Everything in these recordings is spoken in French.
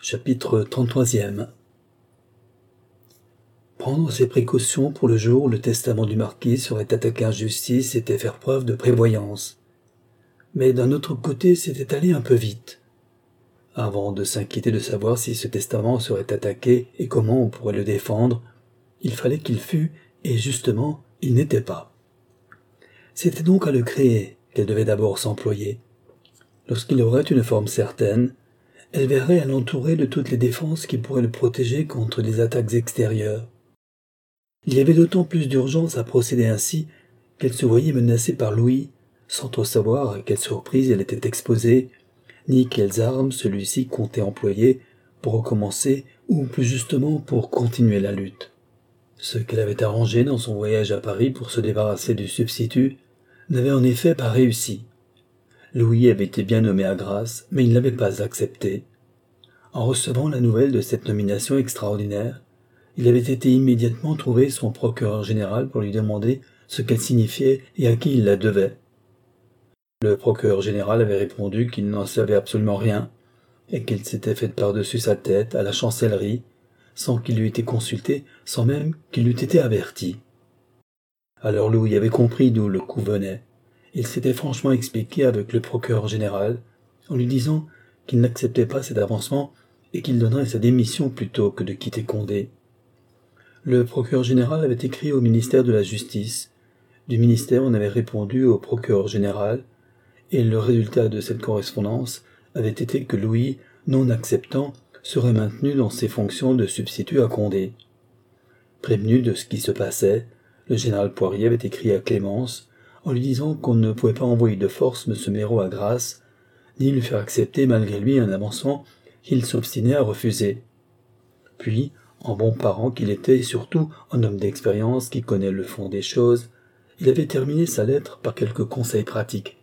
Chapitre 33e. Prendre ses précautions pour le jour où le testament du marquis serait attaqué en justice était faire preuve de prévoyance. Mais d'un autre côté, c'était aller un peu vite. Avant de s'inquiéter de savoir si ce testament serait attaqué et comment on pourrait le défendre, il fallait qu'il fût, et justement, il n'était pas. C'était donc à le créer qu'elle devait d'abord s'employer. Lorsqu'il aurait une forme certaine, elle verrait à l'entourer de toutes les défenses qui pourraient le protéger contre les attaques extérieures. Il y avait d'autant plus d'urgence à procéder ainsi qu'elle se voyait menacée par Louis, sans trop savoir à quelle surprise elle était exposée, ni quelles armes celui-ci comptait employer pour recommencer, ou plus justement pour continuer la lutte. Ce qu'elle avait arrangé dans son voyage à Paris pour se débarrasser du substitut n'avait en effet pas réussi. Louis avait été bien nommé à Grasse, mais il ne l'avait pas accepté. En recevant la nouvelle de cette nomination extraordinaire, il avait été immédiatement trouver son procureur général pour lui demander ce qu'elle signifiait et à qui il la devait. Le procureur général avait répondu qu'il n'en savait absolument rien et qu'il s'était fait par-dessus sa tête à la chancellerie, sans qu'il eût été consulté, sans même qu'il eût été averti. Alors Louis avait compris d'où le coup venait. Il s'était franchement expliqué avec le procureur général, en lui disant qu'il n'acceptait pas cet avancement et qu'il donnerait sa démission plutôt que de quitter Condé. Le procureur général avait écrit au ministère de la Justice. Du ministère, on avait répondu au procureur général, et le résultat de cette correspondance avait été que Louis, non acceptant, serait maintenu dans ses fonctions de substitut à Condé. Prévenu de ce qui se passait, le général Poirier avait écrit à Clémence, en lui disant qu'on ne pouvait pas envoyer de force M. Méraud à Grasse, ni lui faire accepter malgré lui un avancement qu'il s'obstinait à refuser. Puis, en bon parent qu'il était et surtout en homme d'expérience qui connaît le fond des choses, il avait terminé sa lettre par quelques conseils pratiques.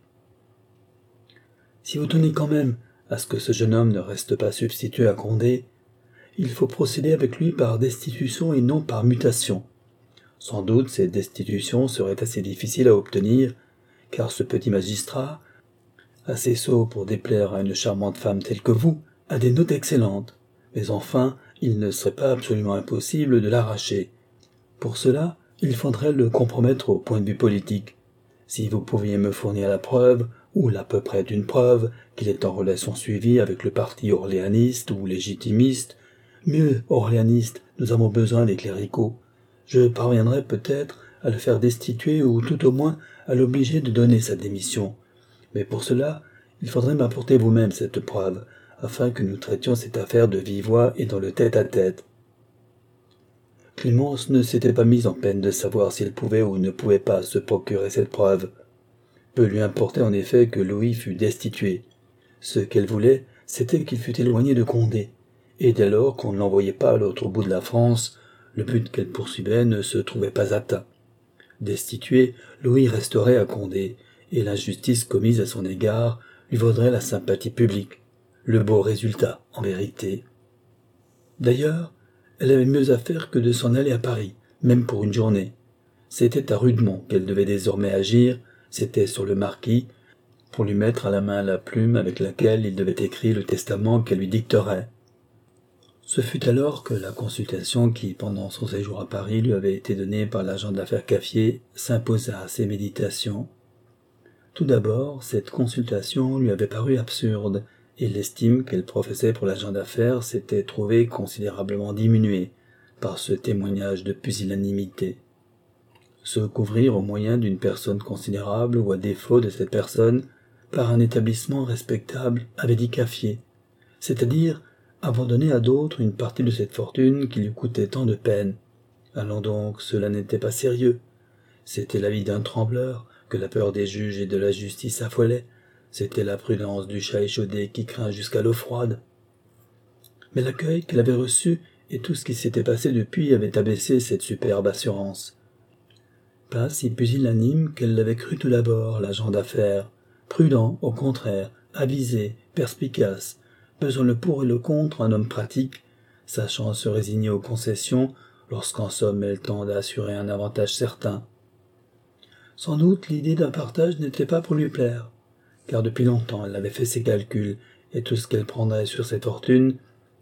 Si vous tenez quand même à ce que ce jeune homme ne reste pas substitut à Condé, il faut procéder avec lui par destitution et non par mutation. Sans doute cette destitution serait assez difficile à obtenir, car ce petit magistrat, assez sot pour déplaire à une charmante femme telle que vous, a des notes excellentes, mais enfin, il ne serait pas absolument impossible de l'arracher. Pour cela, il faudrait le compromettre au point de vue politique. Si vous pouviez me fournir la preuve, ou l'à peu près d'une preuve, qu'il est en relation suivie avec le parti orléaniste ou légitimiste, mieux orléaniste, nous avons besoin des cléricaux, je parviendrai peut-être à le faire destituer ou tout au moins à l'obliger de donner sa démission. Mais pour cela, il faudrait m'apporter vous-même cette preuve, afin que nous traitions cette affaire de vive voix et dans le tête-à-tête. Clémence ne s'était pas mise en peine de savoir s'il pouvait ou ne pouvait pas se procurer cette preuve. Peu lui importait en effet que Louis fût destitué. Ce qu'elle voulait, c'était qu'il fût éloigné de Condé, et dès lors qu'on ne l'envoyait pas à l'autre bout de la France, le but qu'elle poursuivait ne se trouvait pas atteint. Destitué, Louis resterait à Condé, et l'injustice commise à son égard lui vaudrait la sympathie publique. Le beau résultat, en vérité. D'ailleurs, elle avait mieux à faire que de s'en aller à Paris, même pour une journée. C'était à Rudemont qu'elle devait désormais agir, c'était sur le marquis, pour lui mettre à la main la plume avec laquelle il devait écrire le testament qu'elle lui dicterait. Ce fut alors que la consultation qui, pendant son séjour à Paris, lui avait été donnée par l'agent d'affaires Caffier, s'imposa à ses méditations. Tout d'abord, cette consultation lui avait paru absurde, et l'estime qu'elle professait pour l'agent d'affaires s'était trouvée considérablement diminuée par ce témoignage de pusillanimité. Se couvrir au moyen d'une personne considérable ou à défaut de cette personne par un établissement respectable, avait dit Caffier, c'est-à-dire abandonner à d'autres une partie de cette fortune qui lui coûtait tant de peine. Allons donc, cela n'était pas sérieux. C'était la vie d'un trembleur que la peur des juges et de la justice affolait. C'était la prudence du chat échaudé qui craint jusqu'à l'eau froide. Mais l'accueil qu'elle avait reçu et tout ce qui s'était passé depuis avaient abaissé cette superbe assurance. Pas si pusillanime qu'elle l'avait cru tout d'abord, l'agent d'affaires. Prudent, au contraire, avisé, perspicace, pesant le pour et le contre, un homme pratique, sachant se résigner aux concessions lorsqu'en somme elle tend à assurer un avantage certain. Sans doute l'idée d'un partage n'était pas pour lui plaire, car depuis longtemps elle avait fait ses calculs, et tout ce qu'elle prendrait sur cette fortune,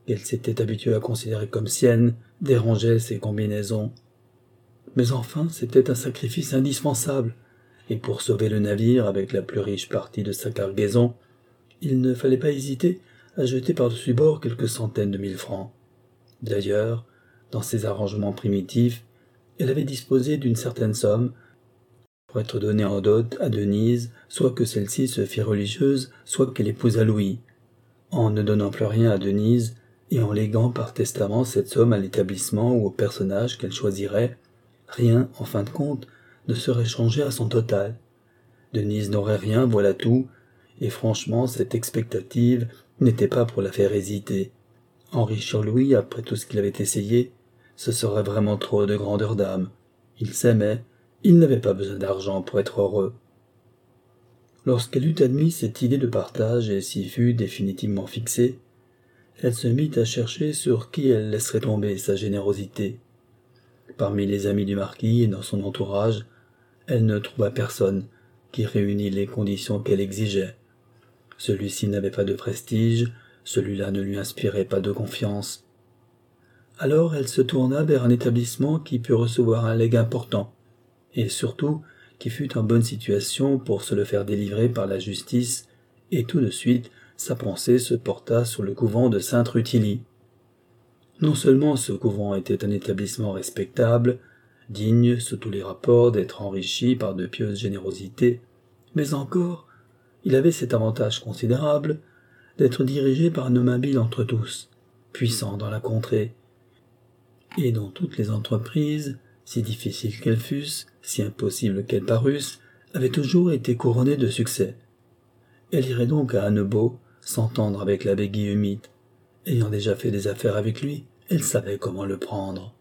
qu'elle s'était habituée à considérer comme sienne, dérangeait ses combinaisons. Mais enfin, c'était un sacrifice indispensable, et pour sauver le navire avec la plus riche partie de sa cargaison, il ne fallait pas hésiter à jeter par-dessus bord quelques centaines de mille francs. D'ailleurs, dans ses arrangements primitifs, elle avait disposé d'une certaine somme pour être donnée en dot à Denise, soit que celle-ci se fît religieuse, soit qu'elle épousât Louis. En ne donnant plus rien à Denise, et en léguant par testament cette somme à l'établissement ou au personnage qu'elle choisirait, rien, en fin de compte, ne serait changé à son total. Denise n'aurait rien, voilà tout, et franchement, cette expectative n'était pas pour la faire hésiter. Enrichir Louis, après tout ce qu'il avait essayé, ce serait vraiment trop de grandeur d'âme. Il s'aimait, il n'avait pas besoin d'argent pour être heureux. Lorsqu'elle eut admis cette idée de partage et s'y fut définitivement fixée, elle se mit à chercher sur qui elle laisserait tomber sa générosité. Parmi les amis du marquis et dans son entourage, elle ne trouva personne qui réunît les conditions qu'elle exigeait. Celui-ci n'avait pas de prestige, celui-là ne lui inspirait pas de confiance. Alors elle se tourna vers un établissement qui put recevoir un legs important, et surtout qui fut en bonne situation pour se le faire délivrer par la justice, et tout de suite sa pensée se porta sur le couvent de Sainte-Rutilie. Non seulement ce couvent était un établissement respectable, digne sous tous les rapports d'être enrichi par de pieuses générosités, mais encore, il avait cet avantage considérable d'être dirigé par un homme habile entre tous, puissant dans la contrée, et dont toutes les entreprises, si difficiles qu'elles fussent, si impossibles qu'elles parussent, avaient toujours été couronnées de succès. Elle irait donc à Annebault s'entendre avec l'abbé Guillaume. Ayant déjà fait des affaires avec lui, elle savait comment le prendre.